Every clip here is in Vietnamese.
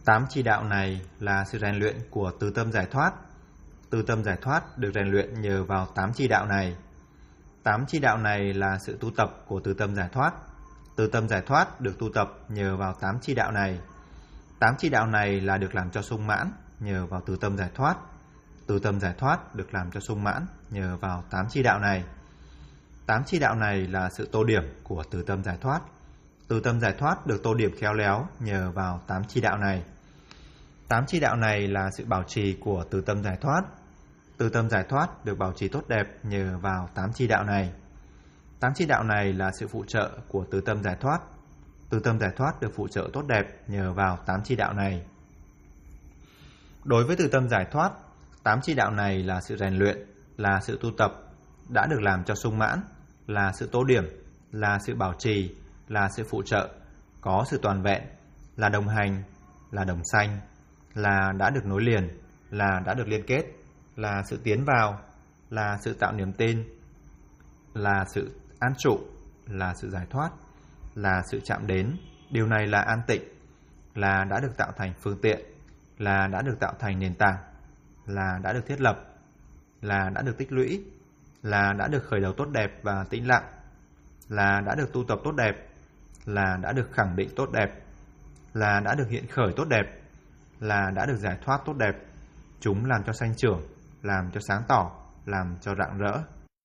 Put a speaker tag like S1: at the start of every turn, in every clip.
S1: Tám chi đạo này là sự rèn luyện của từ tâm giải thoát. Từ tâm giải thoát được rèn luyện nhờ vào tám chi đạo này. Tám chi đạo này là sự tu tập của từ tâm giải thoát. Từ tâm giải thoát được tu tập nhờ vào tám chi đạo này. Tám chi đạo này là được làm cho sung mãn nhờ vào từ tâm giải thoát. Từ tâm giải thoát được làm cho sung mãn nhờ vào tám chi đạo này. Tám chi đạo này là sự tô điểm của từ tâm giải thoát. Từ tâm giải thoát được tô điểm khéo léo nhờ vào tám chi đạo này. Tám chi đạo này là sự bảo trì của từ tâm giải thoát. Từ tâm giải thoát được bảo trì tốt đẹp nhờ vào tám chi đạo này. Tám chi đạo này là sự phụ trợ của từ tâm giải thoát. Từ tâm giải thoát được phụ trợ tốt đẹp nhờ vào tám chi đạo này. Đối với từ tâm giải thoát, tám chi đạo này là sự rèn luyện, là sự tu tập, đã được làm cho sung mãn, là sự tô điểm, là sự bảo trì, là sự phụ trợ, có sự toàn vẹn, là đồng hành, là đồng sanh, là đã được nối liền, là đã được liên kết, là sự tiến vào, là sự tạo niềm tin, là sự an trụ, là sự giải thoát, là sự chạm đến. Điều này là an tịnh, là đã được tạo thành phương tiện, là đã được tạo thành nền tảng, là đã được thiết lập, là đã được tích lũy, là đã được khởi đầu tốt đẹp và tĩnh lặng, là đã được tu tập tốt đẹp, là đã được khẳng định tốt đẹp, là đã được hiện khởi tốt đẹp, là đã được giải thoát tốt đẹp. Chúng làm cho sanh trưởng, làm cho sáng tỏ, làm cho rạng rỡ.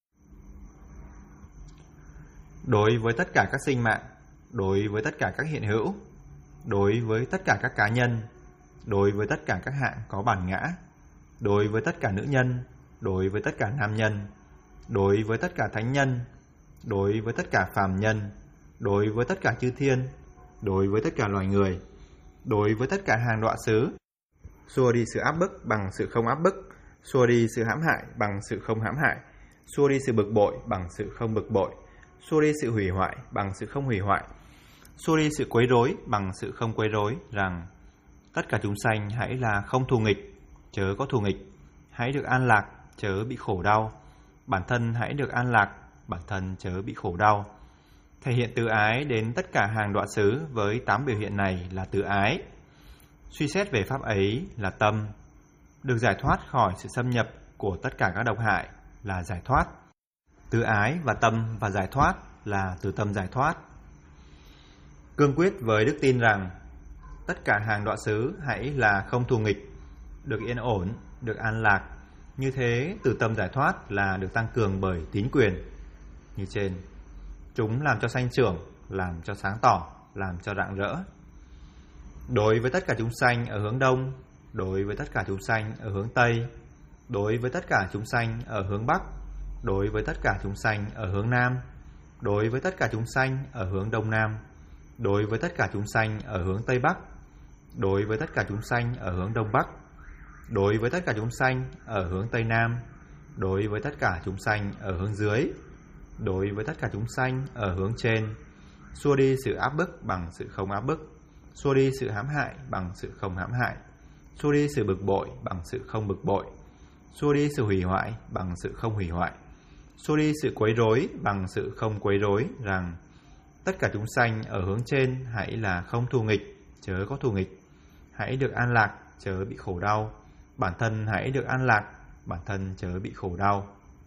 S1: Đối với tất cả các sinh mạng, đối với tất cả các hiện hữu, đối với tất cả các cá nhân, đối với tất cả các hạng có bản ngã, đối với tất cả nữ nhân, đối với tất cả nam nhân, đối với tất cả thánh nhân, đối với tất cả phàm nhân, đối với tất cả chư thiên, đối với tất cả loài người, đối với tất cả hàng đọa xứ, xua đi sự áp bức bằng sự không áp bức, xua đi sự hãm hại bằng sự không hãm hại, xua đi sự bực bội bằng sự không bực bội, xua đi sự hủy hoại bằng sự không hủy hoại, xua đi sự quấy rối bằng sự không quấy rối, rằng tất cả chúng sanh hãy là không thù nghịch, chớ có thù nghịch, hãy được an lạc, chớ bị khổ đau, bản thân hãy được an lạc, bản thân chớ bị khổ đau. Thể hiện từ ái đến tất cả hàng đọa xứ với tám biểu hiện này là từ ái. Suy xét về pháp ấy là tâm. Được giải thoát khỏi sự xâm nhập của tất cả các độc hại là giải thoát. Từ ái và tâm và giải thoát là từ tâm giải thoát. Cương quyết với đức tin rằng tất cả hàng đọa xứ hãy là không thù nghịch, được yên ổn, được an lạc. Như thế từ tâm giải thoát là được tăng cường bởi tín quyền như trên. Chúng làm cho sanh trưởng, làm cho sáng tỏ, làm cho rạng rỡ. Đối với tất cả chúng sanh ở hướng đông, đối với tất cả chúng sanh ở hướng tây, đối với tất cả chúng sanh ở hướng bắc, đối với tất cả chúng sanh ở hướng nam, đối với tất cả chúng sanh ở hướng đông nam, đối với tất cả chúng sanh ở hướng tây bắc, đối với tất cả chúng sanh ở hướng đông bắc, đối với tất cả chúng sanh ở hướng tây nam, đối với tất cả chúng sanh ở hướng dưới, đối với tất cả chúng sanh ở hướng trên, xua đi sự áp bức bằng sự không áp bức, xua đi sự hãm hại bằng sự không hãm hại, xua đi sự bực bội bằng sự không bực bội, xua đi sự hủy hoại bằng sự không hủy hoại, xua đi sự quấy rối bằng sự không quấy rối, rằng tất cả chúng sanh ở hướng trên hãy là không thù nghịch, chớ có thù nghịch, hãy được an lạc, chớ bị khổ đau, bản thân hãy được an lạc, bản thân chớ bị khổ đau.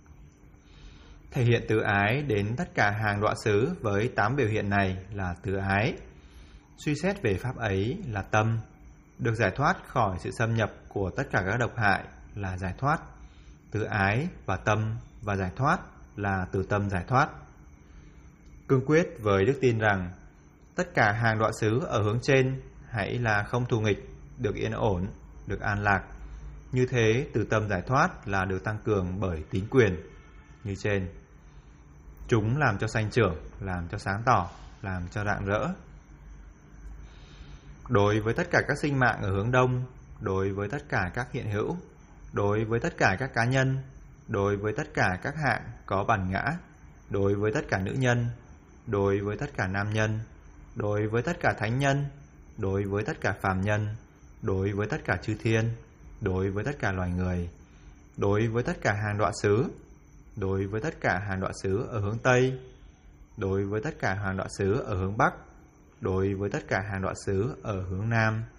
S1: Thể hiện từ ái đến tất cả hàng đọa xứ với tám biểu hiện này là từ ái. Suy xét về pháp ấy là tâm. Được giải thoát khỏi sự xâm nhập của tất cả các độc hại là giải thoát. Từ ái và tâm và giải thoát là từ tâm giải thoát. Cương quyết với đức tin rằng tất cả hàng đọa xứ ở hướng trên hãy là không thù nghịch, được yên ổn, được an lạc. Như thế từ tâm giải thoát là được tăng cường bởi tín quyền như trên. Chúng làm cho sanh trưởng, làm cho sáng tỏ, làm cho rạng rỡ. Đối với tất cả các sinh mạng ở hướng đông, đối với tất cả các hiện hữu, đối với tất cả các cá nhân, đối với tất cả các hạng có bản ngã, đối với tất cả nữ nhân, đối với tất cả nam nhân, đối với tất cả thánh nhân, đối với tất cả phàm nhân, đối với tất cả chư thiên, đối với tất cả loài người, đối với tất cả hàng đọa xứ, đối với tất cả hàng đọa xứ ở hướng Tây, đối với tất cả hàng đọa xứ ở hướng Bắc, đối với tất cả hàng đọa xứ ở hướng Nam,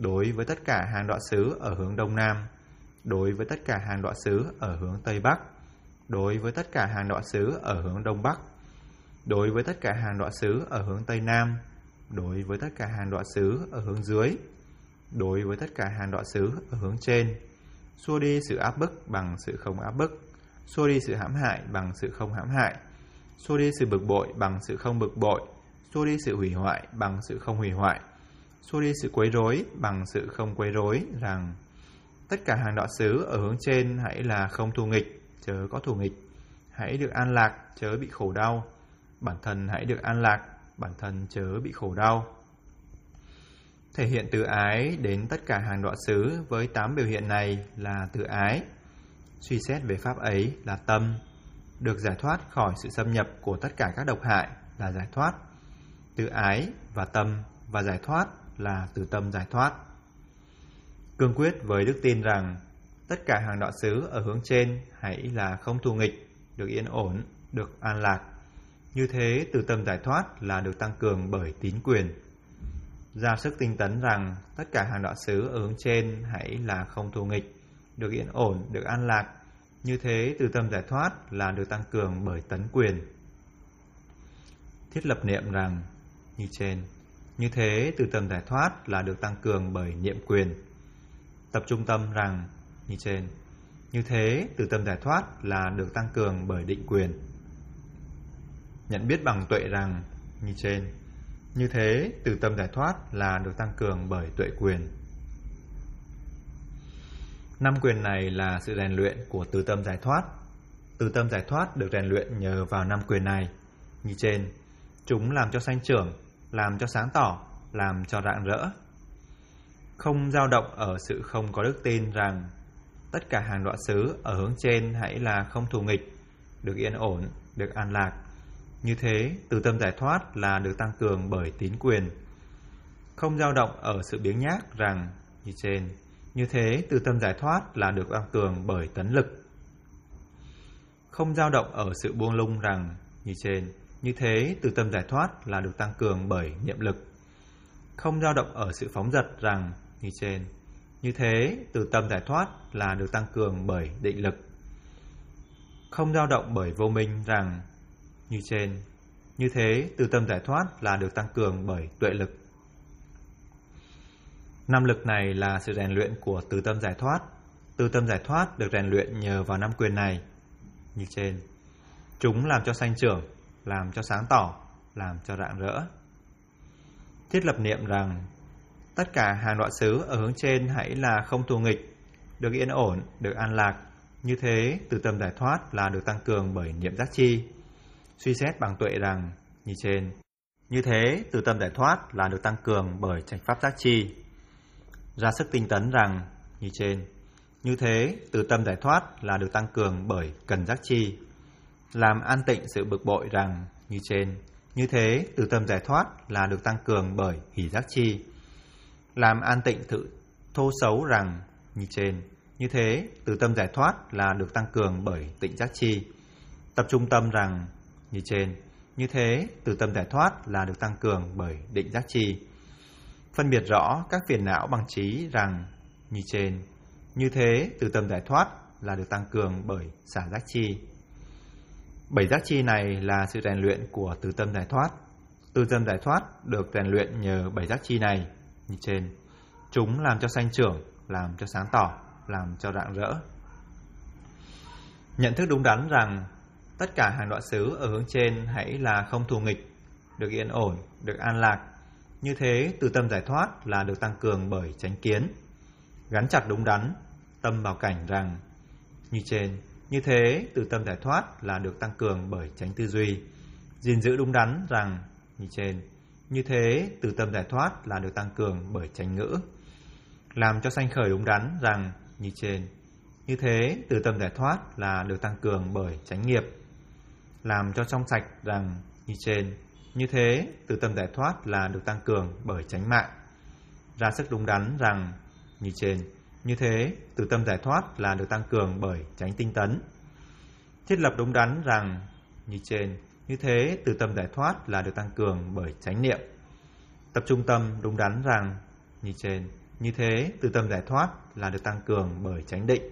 S1: đối với tất cả hàng đọa xứ ở hướng Đông Nam, đối với tất cả hàng đọa xứ ở hướng Tây Bắc, đối với tất cả hàng đọa xứ ở hướng Đông Bắc, đối với tất cả hàng đọa xứ ở hướng Tây Nam, đối với tất cả hàng đọa xứ ở hướng dưới, đối với tất cả hàng đọa xứ ở hướng trên, xua đi sự áp bức bằng sự không áp bức, xua đi sự hãm hại bằng sự không hãm hại, xua đi sự bực bội bằng sự không bực bội, xua đi sự hủy hoại bằng sự không hủy hoại, xua đi sự quấy rối bằng sự không quấy rối, rằng tất cả hàng đọa xứ ở hướng trên hãy là không thù nghịch, chớ có thù nghịch, hãy được an lạc, chớ bị khổ đau, bản thân hãy được an lạc, bản thân chớ bị khổ đau. Thể hiện từ ái đến tất cả hàng đọa xứ với 8 biểu hiện này là từ ái. Suy xét về pháp ấy là tâm. Được giải thoát khỏi sự xâm nhập của tất cả các độc hại là giải thoát. Từ ái và tâm và giải thoát là từ tâm giải thoát. Cương quyết với đức tin rằng tất cả hàng đọa xứ ở hướng trên hãy là không thù nghịch, được yên ổn, được an lạc. Như thế từ tâm giải thoát là được tăng cường bởi tín quyền. Ra sức tinh tấn rằng tất cả hàng đọa xứ ở hướng trên hãy là không thù nghịch, được yên ổn, được an lạc. Như thế từ tâm giải thoát là được tăng cường bởi tấn quyền. Thiết lập niệm rằng như trên. Như thế từ tâm giải thoát là được tăng cường bởi niệm quyền. Tập trung tâm rằng như trên. Như thế từ tâm giải thoát là được tăng cường bởi định quyền. Nhận biết bằng tuệ rằng như trên. Như thế từ tâm giải thoát là được tăng cường bởi tuệ quyền. 5 quyền này là sự rèn luyện của từ tâm giải thoát. Từ tâm giải thoát được rèn luyện nhờ vào 5 quyền này. Như trên, chúng làm cho sanh trưởng, làm cho sáng tỏ, làm cho rạng rỡ. Không dao động ở sự không có đức tin rằng tất cả hàng đọa xứ ở hướng trên hãy là không thù nghịch, được yên ổn, được an lạc. Như thế, từ tâm giải thoát là được tăng cường bởi tín quyền. Không dao động ở sự biếng nhác rằng như trên. Như thế, từ tâm giải thoát là được tăng cường bởi tấn lực. Không dao động ở sự buông lung rằng như trên. Như thế, từ tâm giải thoát là được tăng cường bởi niệm lực. Không dao động ở sự phóng dật rằng như trên. Như thế, từ tâm giải thoát là được tăng cường bởi định lực. Không dao động bởi vô minh rằng như trên. Như thế, từ tâm giải thoát là được tăng cường bởi tuệ lực. 5 lực này là sự rèn luyện của từ tâm giải thoát. Từ tâm giải thoát được rèn luyện nhờ vào 5 quyền này. Như trên, chúng làm cho sanh trưởng, làm cho sáng tỏ, làm cho rạng rỡ. Thiết lập niệm rằng tất cả hàng đọa xứ ở hướng trên hãy là không thù nghịch, được yên ổn, được an lạc. Như thế, từ tâm giải thoát là được tăng cường bởi niệm giác chi. Suy xét bằng tuệ rằng như trên. Như thế, từ tâm giải thoát là được tăng cường bởi trạch pháp giác chi. Ra sức tinh tấn rằng như trên. Như thế, từ tâm giải thoát là được tăng cường bởi cần giác chi. Làm an tịnh sự bực bội rằng như trên. Như thế, từ tâm giải thoát là được tăng cường bởi hỷ giác chi. Làm an tịnh sự thô xấu rằng như trên. Như thế, từ tâm giải thoát là được tăng cường bởi tịnh giác chi. Tập trung tâm rằng như trên. Như thế, từ tâm giải thoát là được tăng cường bởi định giác chi. Phân biệt rõ các phiền não bằng trí rằng như trên. Như thế, từ tâm giải thoát là được tăng cường bởi xả giác chi. 7 giác chi này là sự rèn luyện của từ tâm giải thoát. Từ tâm giải thoát được rèn luyện nhờ 7 giác chi này như trên. Chúng làm cho sanh trưởng, làm cho sáng tỏ, làm cho rạng rỡ. Nhận thức đúng đắn rằng tất cả hàng đọa xứ ở hướng trên hãy là không thù nghịch, được yên ổn, được an lạc. Như thế, từ tâm giải thoát là được tăng cường bởi chánh kiến. Gắn chặt đúng đắn, tâm vào cảnh rằng như trên. Như thế, từ tâm giải thoát là được tăng cường bởi chánh tư duy. Gìn giữ đúng đắn rằng như trên. Như thế, từ tâm giải thoát là được tăng cường bởi chánh ngữ. Làm cho sanh khởi đúng đắn rằng như trên. Như thế, từ tâm giải thoát là được tăng cường bởi chánh nghiệp. Làm cho trong sạch rằng như trên. Như thế, từ tâm giải thoát là được tăng cường bởi chánh mạng. Ra sức đúng đắn rằng như trên. Như thế, từ tâm giải thoát là được tăng cường bởi chánh tinh tấn. Thiết lập đúng đắn rằng như trên. Như thế, từ tâm giải thoát là được tăng cường bởi chánh niệm. Tập trung tâm đúng đắn rằng như trên. Như thế, từ tâm giải thoát là được tăng cường bởi chánh định.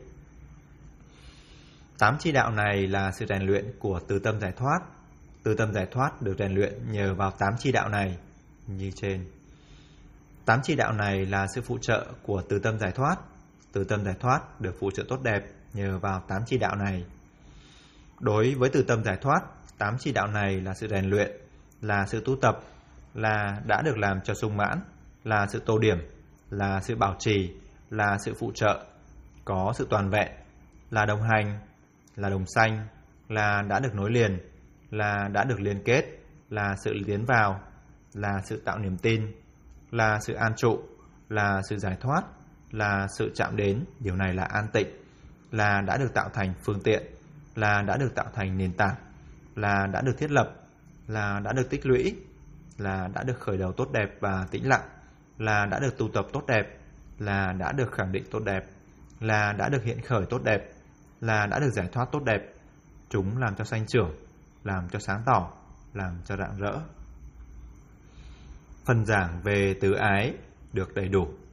S1: 8 chi đạo này là sự rèn luyện của từ tâm giải thoát. Từ tâm giải thoát được rèn luyện nhờ vào 8 chi đạo này như trên. 8 chi đạo này là sự phụ trợ của từ tâm giải thoát. Từ tâm giải thoát được phụ trợ tốt đẹp nhờ vào 8 chi đạo này. Đối với từ tâm giải thoát, 8 chi đạo này là sự rèn luyện, là sự tu tập, là đã được làm cho sung mãn, là sự tô điểm, là sự bảo trì, là sự phụ trợ, có sự toàn vẹn, là đồng hành, là đồng sanh, là đã được nối liền, là đã được liên kết, là sự tiến vào, là sự tạo niềm tin, là sự an trụ, là sự giải thoát, là sự chạm đến, điều này là an tịnh, là đã được tạo thành phương tiện, là đã được tạo thành nền tảng, là đã được thiết lập, là đã được tích lũy, là đã được khởi đầu tốt đẹp và tĩnh lặng, là đã được tu tập tốt đẹp, là đã được khẳng định tốt đẹp, là đã được hiện khởi tốt đẹp, là đã được giải thoát tốt đẹp. Chúng làm cho sanh trưởng, làm cho sáng tỏ, làm cho rạng rỡ. Phần giảng về tứ ái được đầy đủ.